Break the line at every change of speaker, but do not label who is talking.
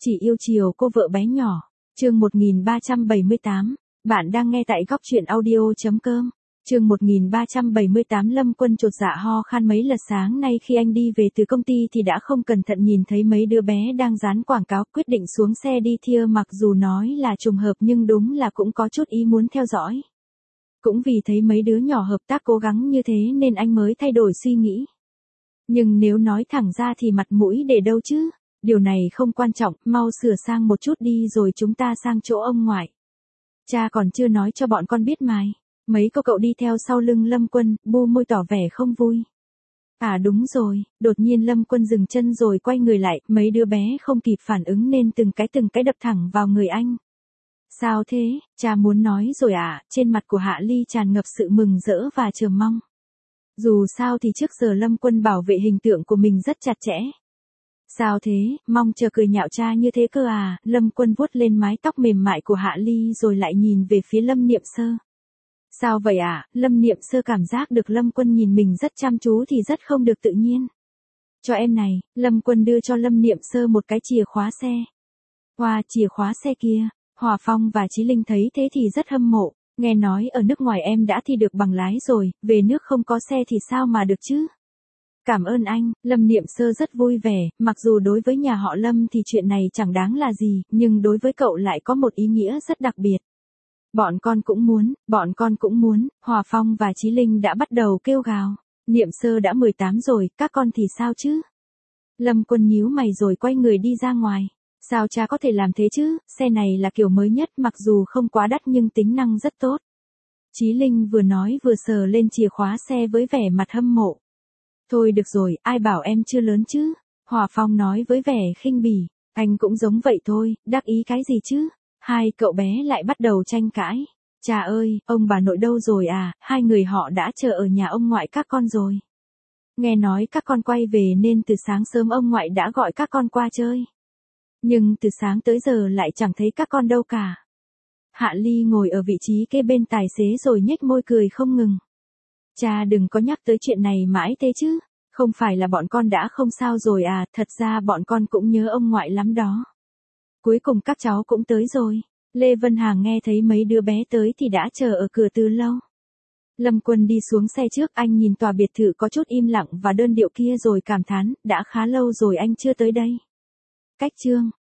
Chỉ yêu chiều cô vợ bé nhỏ. Chương 1378. Bạn đang nghe tại góc truyện audio.com. Chương 1378. Lâm Quân chột dạ ho khan mấy lần. Sáng nay khi anh đi về từ công ty thì đã không cẩn thận nhìn thấy mấy đứa bé đang dán quảng cáo, quyết định xuống xe đi thia, mặc dù nói là trùng hợp nhưng đúng là cũng có chút ý muốn theo dõi. Cũng vì thấy mấy đứa nhỏ hợp tác cố gắng như thế nên anh mới thay đổi suy nghĩ. Nhưng nếu nói thẳng ra thì mặt mũi để đâu chứ? Điều này không quan trọng, mau sửa sang một chút đi rồi chúng ta sang chỗ ông ngoại. Cha còn chưa nói cho bọn con biết mài. Mấy cô cậu đi theo sau lưng Lâm Quân, bu môi tỏ vẻ không vui. À đúng rồi, đột nhiên Lâm Quân dừng chân rồi quay người lại, mấy đứa bé không kịp phản ứng nên từng cái đập thẳng vào người anh. Sao thế, cha muốn nói rồi à? Trên mặt của Hạ Ly tràn ngập sự mừng rỡ và chờ mong. Dù sao thì trước giờ Lâm Quân bảo vệ hình tượng của mình rất chặt chẽ. Sao thế, mong chờ cười nhạo cha như thế cơ à? Lâm Quân vuốt lên mái tóc mềm mại của Hạ Ly rồi lại nhìn về phía Lâm Niệm Sơ. Sao vậy à? Lâm Niệm Sơ cảm giác được Lâm Quân nhìn mình rất chăm chú thì rất không được tự nhiên. Cho em này, Lâm Quân đưa cho Lâm Niệm Sơ một cái chìa khóa xe. Wow, chìa khóa xe kia. Hòa Phong và Chí Linh thấy thế thì rất hâm mộ. Nghe nói ở nước ngoài em đã thi được bằng lái rồi, về nước không có xe thì sao mà được chứ? Cảm ơn anh, Lâm Niệm Sơ rất vui vẻ, mặc dù đối với nhà họ Lâm thì chuyện này chẳng đáng là gì, nhưng đối với cậu lại có một ý nghĩa rất đặc biệt. Bọn con cũng muốn, Hòa Phong và Chí Linh đã bắt đầu kêu gào. Niệm Sơ đã 18 rồi, các con thì sao chứ? Lâm Quân nhíu mày rồi quay người đi ra ngoài. Sao cha có thể làm thế chứ, xe này là kiểu mới nhất, mặc dù không quá đắt nhưng tính năng rất tốt. Chí Linh vừa nói vừa sờ lên chìa khóa xe với vẻ mặt hâm mộ. Thôi được rồi, ai bảo em chưa lớn chứ? Hòa Phong nói với vẻ khinh bỉ. Anh cũng giống vậy thôi, đắc ý cái gì chứ? Hai cậu bé lại bắt đầu tranh cãi. Cha ơi, ông bà nội đâu rồi à? Hai người họ đã chờ ở nhà ông ngoại các con rồi. Nghe nói các con quay về nên từ sáng sớm ông ngoại đã gọi các con qua chơi. Nhưng từ sáng tới giờ lại chẳng thấy các con đâu cả. Hạ Ly ngồi ở vị trí kế bên tài xế rồi nhếch môi cười không ngừng. Cha đừng có nhắc tới chuyện này mãi thế chứ. Không phải là bọn con đã không sao rồi à, thật ra bọn con cũng nhớ ông ngoại lắm đó. Cuối cùng các cháu cũng tới rồi. Lê Vân Hàng nghe thấy mấy đứa bé tới thì đã chờ ở cửa từ lâu. Lâm Quân đi xuống xe trước, anh nhìn tòa biệt thự có chút im lặng và đơn điệu kia rồi cảm thán, đã khá lâu rồi anh chưa tới đây. Cách chương